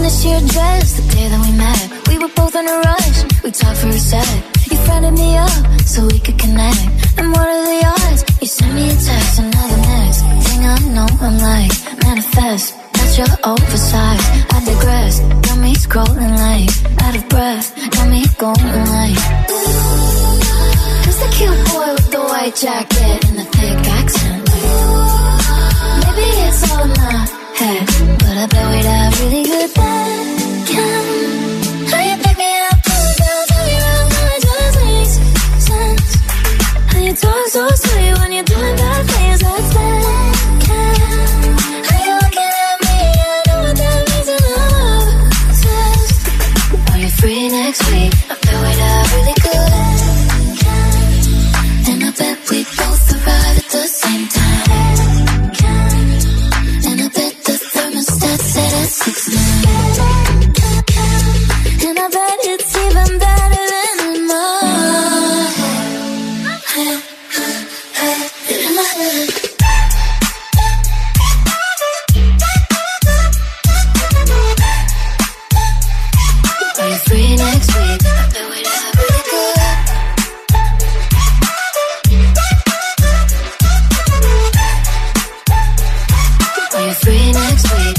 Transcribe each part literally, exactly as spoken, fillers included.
in the sheer dress the day that we met. We were both in a rush, we talked for a sec. You friended me up so we could connect. And what are the odds? You sent me a text and now the next thing I know I'm like, manifest. That's your oversized, I digress. Got me scrolling like, out of breath. Got me going like, who's the cute boy with the white jacket and the thick accent? Maybe it's all in my head, but I bet we'd have really good bacon. How you pick me up, pull me down, turn me around, now it just makes sense. How you talk so sweet when you're doing bad things, that's bacon. How you looking at me, I know what that means in love obsessed. Are you free next week? I bet we'd have really good bacon. And I bet we both arrive at the same time. Six nine. And I bet it's even better than in my head. In my head. Are you free next week? I bet we'd have really good. Are you free next week?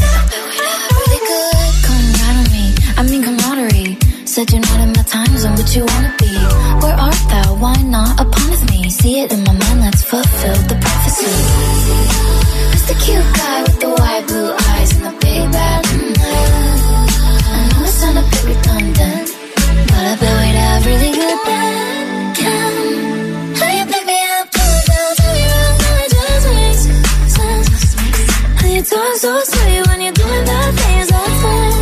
Said you're not in my time zone, but you wanna be. Where art thou? Why not upon with me? See it in my mind, let's fulfill the prophecy. Who's the cute guy with the wide blue eyes and the big bad night? I know it sound a bit redundant, but I bet we'd have really good bacon. How you pick me up, pull me down, turn me around, now it just makes sense. How you talk so sweet when you're doing bad things, that's bacon.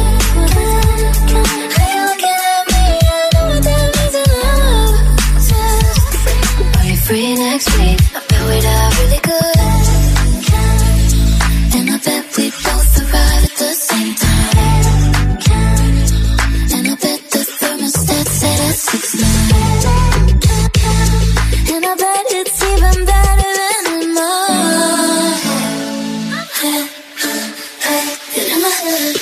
Free next week, I bet we'd have really good. And I bet we both arrive at the same time. And I bet the thermostat set at six nine. And I bet it's even better than in my head. In my head.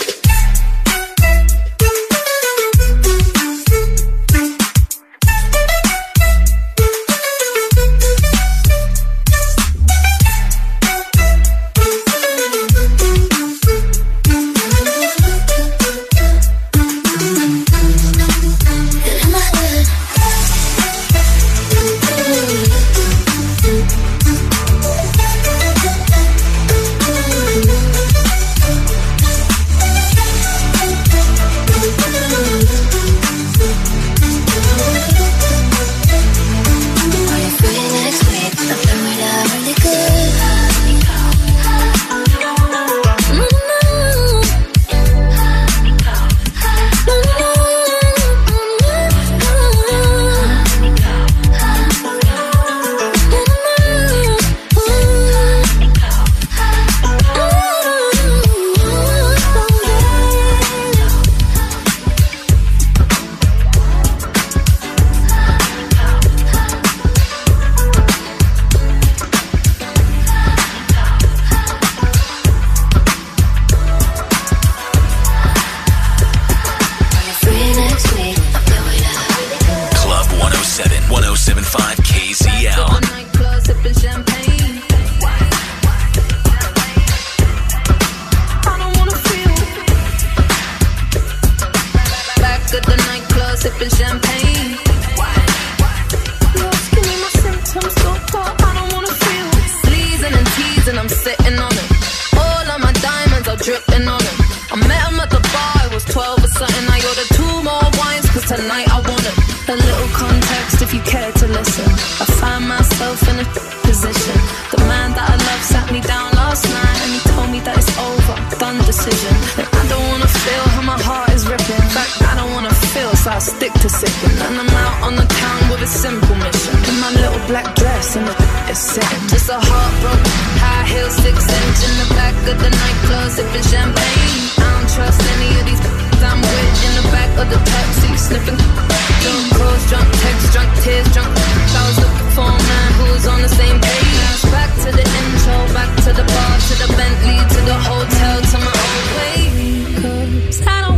Back to the Bentley, to the hotel, to my old way. 'Cause I don't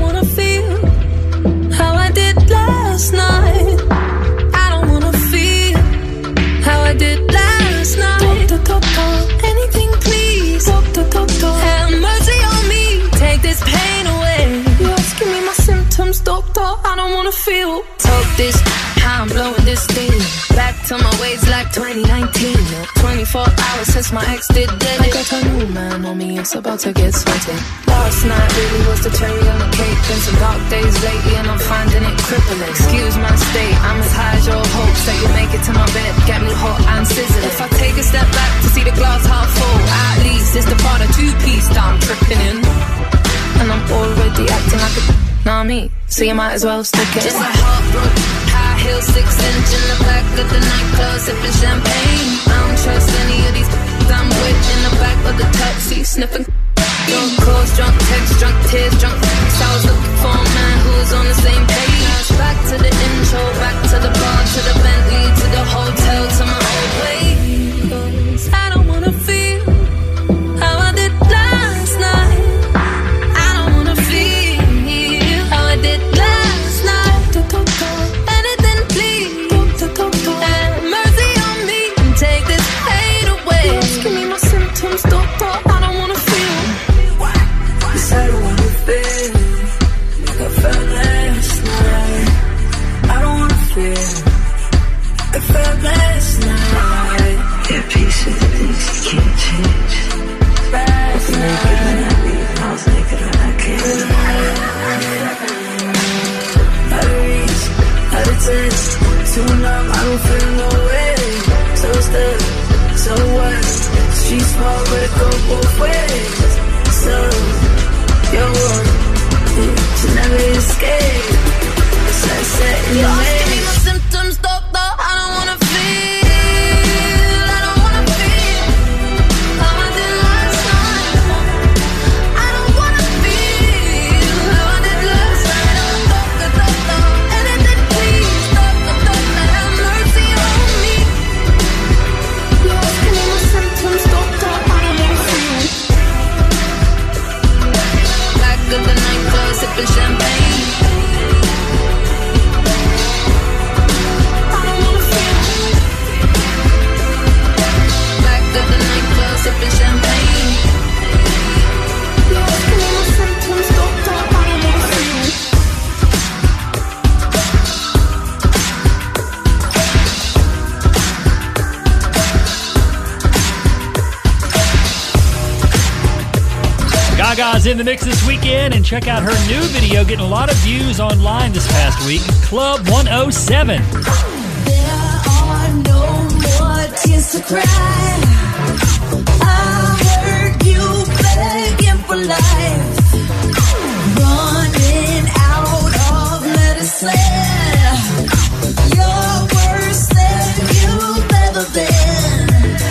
thought I don't wanna feel. Talk this, how I'm blowing this steam. Back to my ways like twenty nineteen. twenty-four hours since my ex did dead. I got a new man on me, it's about to get sweaty. Last night really was the cherry on the cake. Been some dark days lately and I'm finding it crippling. Excuse my state, I'm as high as your hopes that you make it to my bed. Get me hot and sizzling. If I take a step back to see the glass half full, at least it's the part of two-piece that I'm tripping in. And I'm already acting like a nah me, so you might as well stick it. Just a heartbroken, high heel, six inch in the back of the nightclub, sipping champagne. I don't trust any of these I'm with in the back of the taxi, sniffing. Drunk calls, drunk texts, drunk tears, drunk so I was looking for a man who was on the same page. Back to the intro, back to the bar, to the Bentley, to the hotel, to my old place. I don't wanna feel how I did last night. I don't wanna feel how I did last night. Anything please, have mercy on me and take this pain away. Just give me my symptoms, doctor, I don't wanna feel. Yes, I don't wanna feel like I felt last night. I don't wanna feel like I felt last night. Yeah, peace with the things you can't change. Last night I was naked when I came. Out of reach, out of touch, too numb, I don't feel no way. So stuck, so what? Street small, but it go both ways. So, yo, you never escape. It's like setting your legs. Give me my symptoms, doctor, I don't wanna feel. I don't wanna feel how I did last night. I don't wanna feel how I did last night. Doctor, doctor, anything please, doctor, doctor, have mercy on me. Lord, give me my symptoms, doctor, I don't wanna feel. Back of the nightclub, sipping champagne. I don't wanna feel. Back of the nightclub, sipping champagne. Lord, give me my symptoms, doctor, I don't wanna feel. Gaga's in the mix this weekend, and check out her new video getting a lot of views online this past week, Club one oh seven. There are no more tears to cry. I heard you begging for life, running out of medicine. You're worse than you've ever been.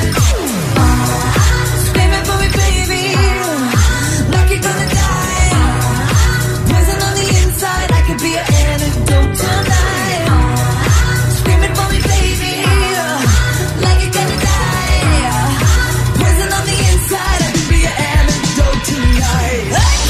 Screaming for me, baby, like you're gonna die. Poison on the inside, I could be an antidote tonight. Screaming for me, baby, like you're gonna die. Poison on the inside, I could be an antidote tonight. Hey!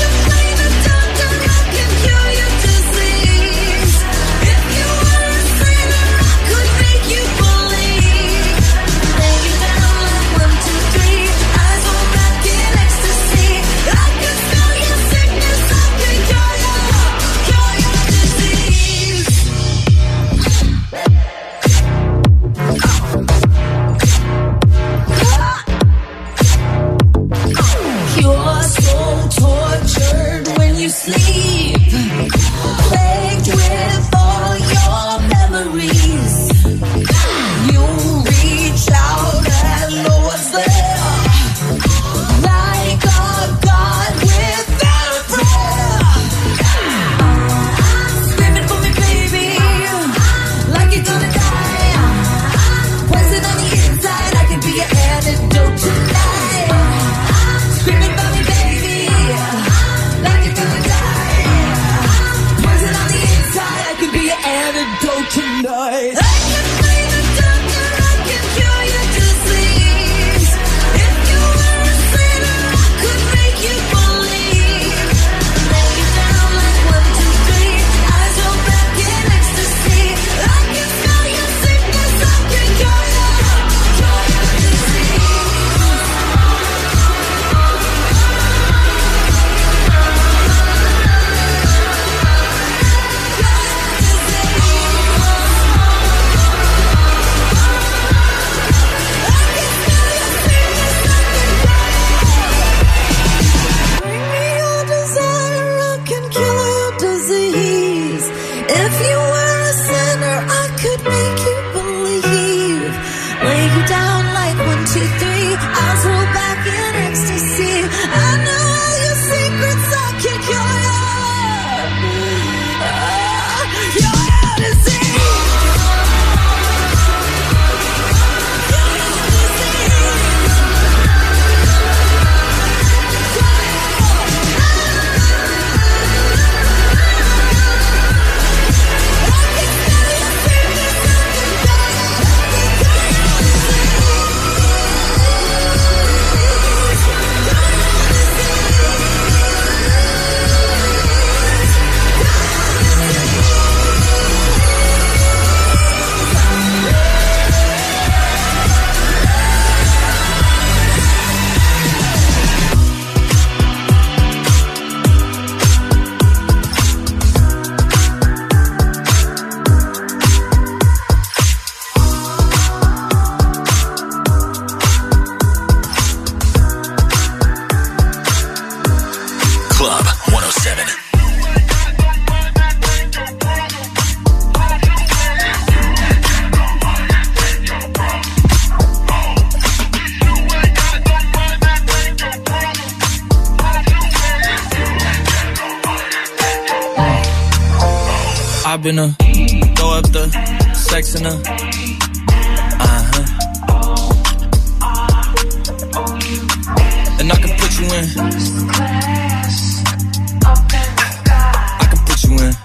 I've been a throw up the sex in a uh-huh. And I can put you in. I can put you in.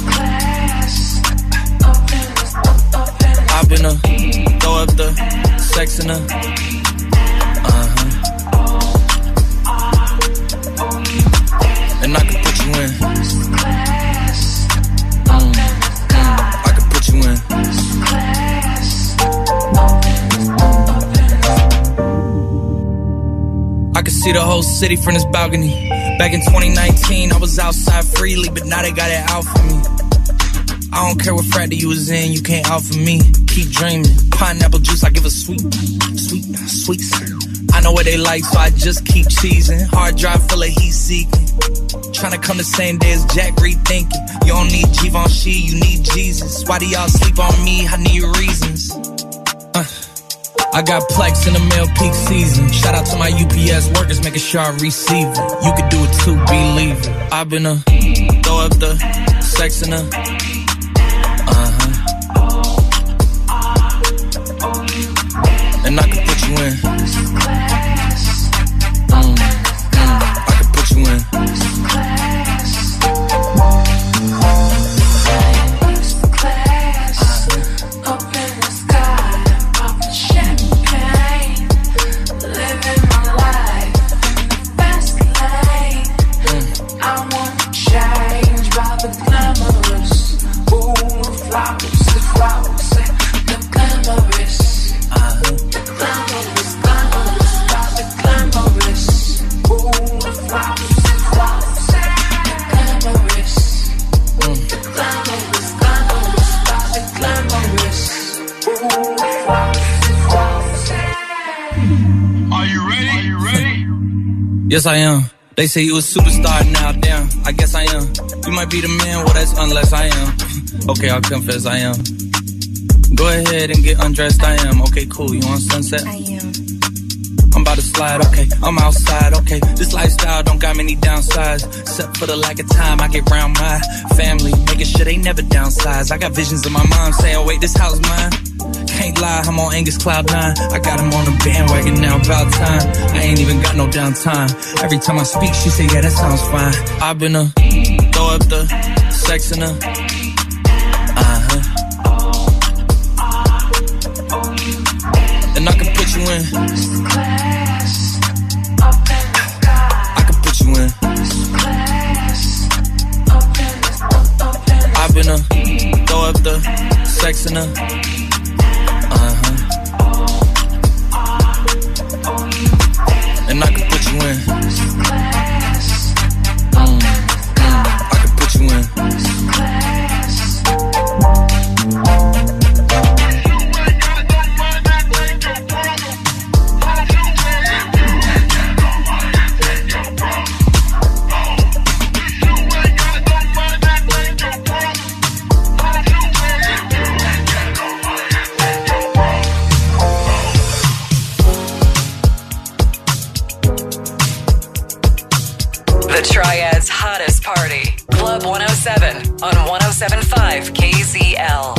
I've been a throw up the sex in a uh-huh. And I can put you in. Mm, mm, I can put you in. I can see the whole city from this balcony. Back in twenty nineteen, I was outside freely, but now they got it out for me. I don't care what frat you was in, you can't out for me. Keep dreaming. Pineapple juice, I give a sweet, sweet, sweet. I know what they like, so I just keep cheesing. Hard drive full of heat seeking. Tryna come the same day as Jack, rethinking. You don't need Givenchy, you need Jesus. Why do y'all sleep on me? I need reasons. Uh, I got Plex in the mail peak season. Shout out to my U P S workers, making sure I receive it. You could do it too, believe it. I've been a throw up the sex in a uh-huh. And I can put you in. Mm, mm, I can put you in. Yes, I am. They say you a superstar now, damn, I guess I am. You might be the man, well, that's unless I am. Okay, I'll confess I am. Go ahead and get undressed, I am. Okay, cool, you want sunset? I am. I'm about to slide, okay, I'm outside, okay. This lifestyle don't got many downsides, except for the lack of time I get round my family, making sure they never downsize. I got visions of my mom saying, wait, this house mine? Can't lie, I'm on Angus Cloud nine. I got him on the bandwagon now, about time. I ain't even got no downtime. Every time I speak, she say, yeah, that sounds fine. I've been a throw up the sex in a uh-huh. And I can put you in. I can put you in. I've been a throw up the sex in a uh-huh. And I can put you in. Mm, mm, I can put you in. The Triad's hottest party. Club one oh seven on one oh seven point five K Z L.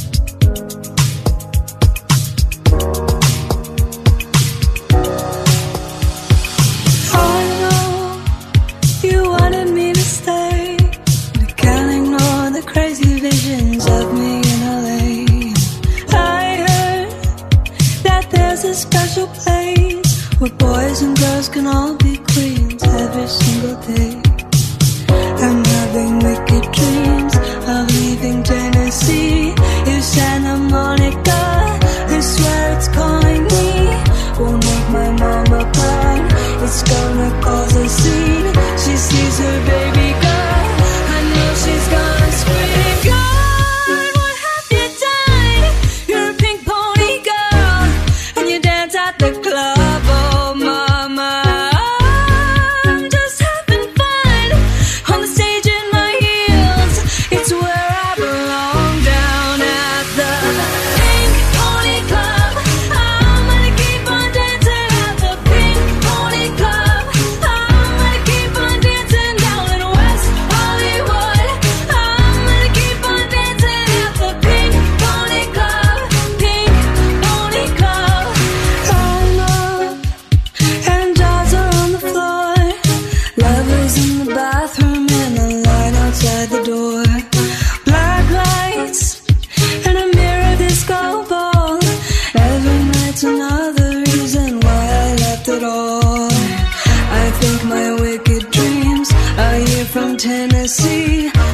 I know you wanted me to stay, but I can't ignore the crazy visions of me in L A. I heard that there's a special place where boys and girls can all be queens every single day. I'm having wicked dreams of leaving Tennessee. In Santa Monica, I swear it's calling me. Won't make my mama proud, it's gonna cause a scene. She sees her baby girl, I know she's gonna scream. God, what have you done? You're a pink pony girl, and you dance at the club, oh mama. I'm just having fun on the stage in my heels.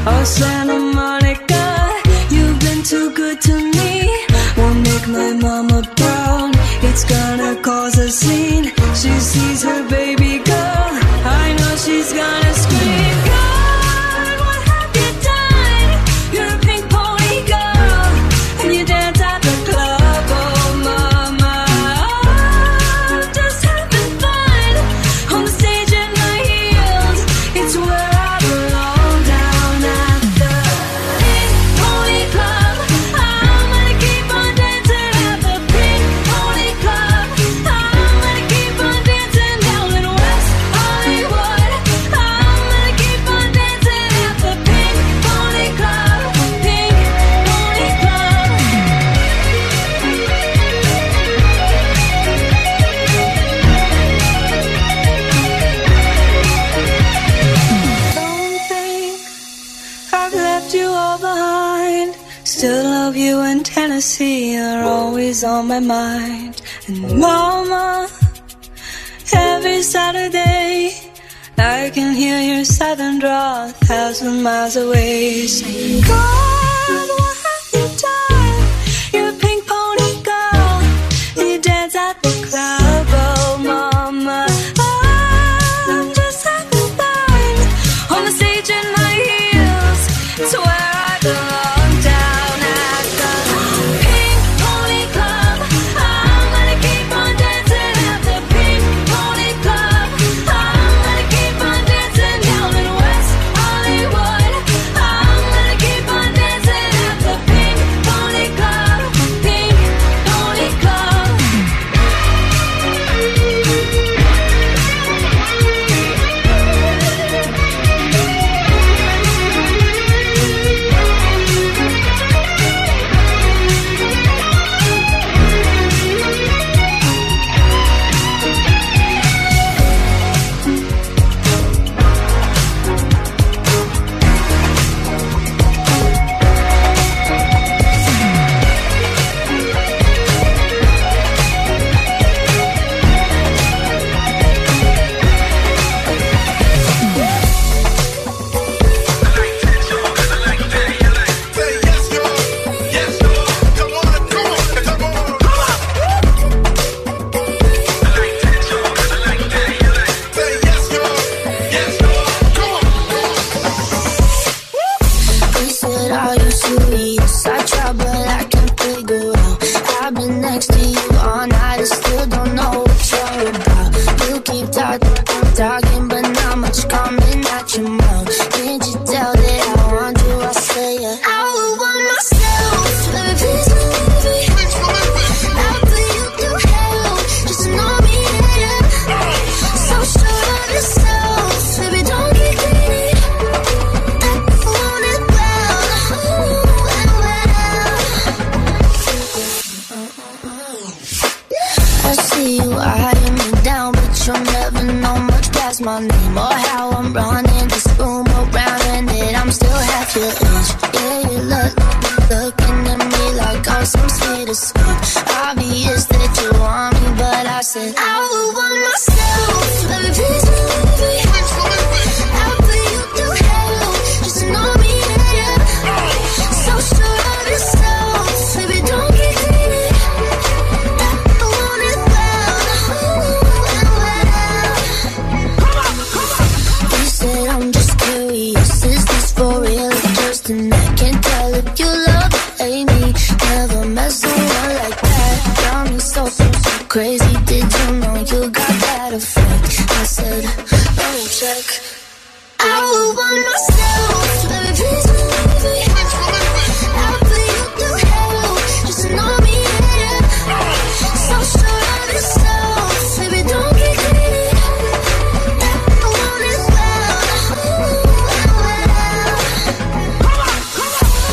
Oh, Santa Monica, you've been too good to me. Won't make my mama proud. It's gonna cause a scene. She sees her baby girl. I know she's gonna scream. God, what have you done? You're a pink pony girl, and you dance at the club. Oh, mama, I'm just having fun on the stage in my heels. It's where I belong, down at the Pink Pony Club. I'm gonna keep on dancing at the Pink Pony Club. I'm gonna keep on dancing down in West Hollywood. I'm gonna keep on dancing at the Pink Pony Club. Pink Pony Club. Don't think I've left you all behind. Still love you in Tennessee. You're always on my mind. And mama, every Saturday I can hear your southern drawl a thousand miles away. Saying, God, what have you done? You're a pink pony girl, and you dance at the club. Oh, mama, I'm just having fun on the stage in my heels. It's where I belong, down at the Pink Pony Club. I'm gonna keep on dancing at the Pink Pony Club. I'm gonna keep on dancing down in West Hollywood. I'm gonna keep on dancing at the Pink Pony Club. Pink Pony Club. They said, are you serious? I try, but I can't figure out. I've been next to you all night and still don't know what you're about. You keep talking, talking, but not much coming out your mouth. Can't you tell that I want you? I say it. I would want myself. Baby, please believe me. I'll put you through hell just to know me, yeah. So sure of yourself, baby, don't get greedy. I want it well, ooh, and well. I see you eyeing me down, but you'll never know much past my name or how I'm running this room around, and that I'm still half your age. Yeah, you look, looking at me like I'm some sweet escape. Obvious that you want me, but I said I would want myself. Baby, please believe me. I'll put you through hell just to know me, yeah. So sure of yourself, baby, don't get greedy. I want it well, ooh, and well. You said I'm just curious, is this for real or just an act? Can't tell if you love or hate me. Never met someone like that. Got me so, so, so crazy. Did you know you got that effect? I said, oh, check. I would want myself. Baby, please believe me. I'll put you through hell just to know me, yeah. So sure of yourself, baby, don't get greedy. I want it well, ooh, and well.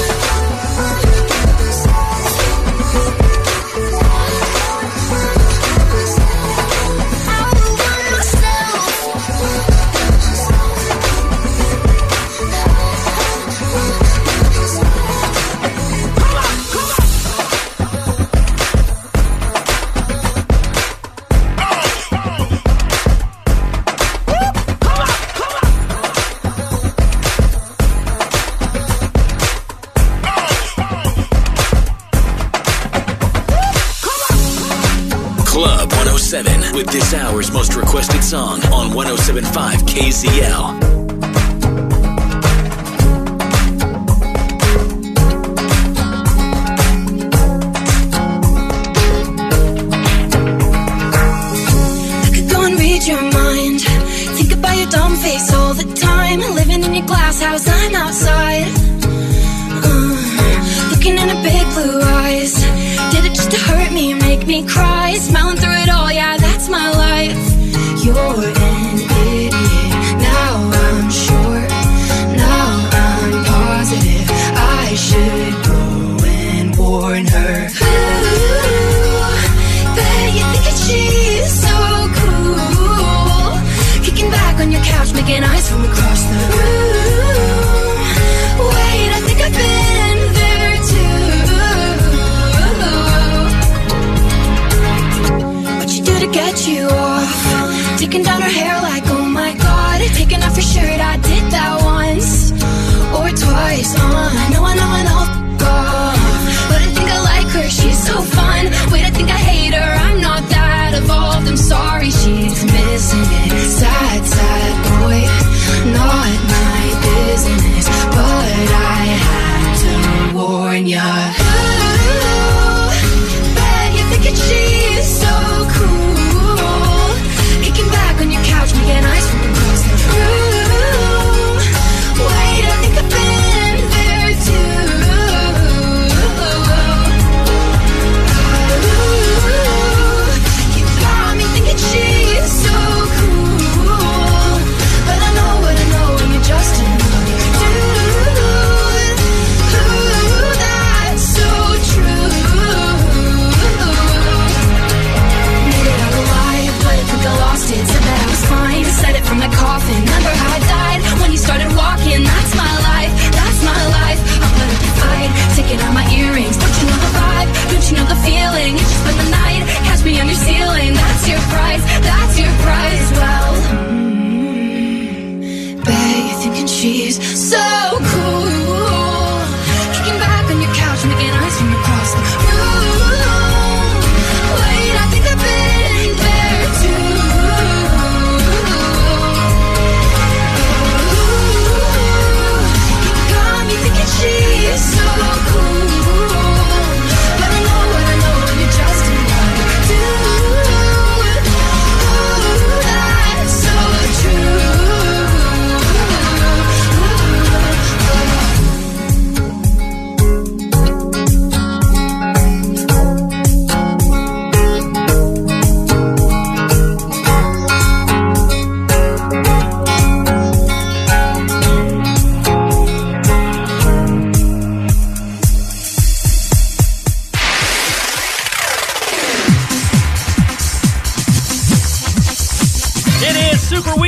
seven with this hour's most requested song on one oh seven point five K Z L. Your mind, think about your dumb face all the time. Living in your glass house, I'm outside. Uh, looking in her big blue eyes. Did it just to hurt me, make me cry? Smiling through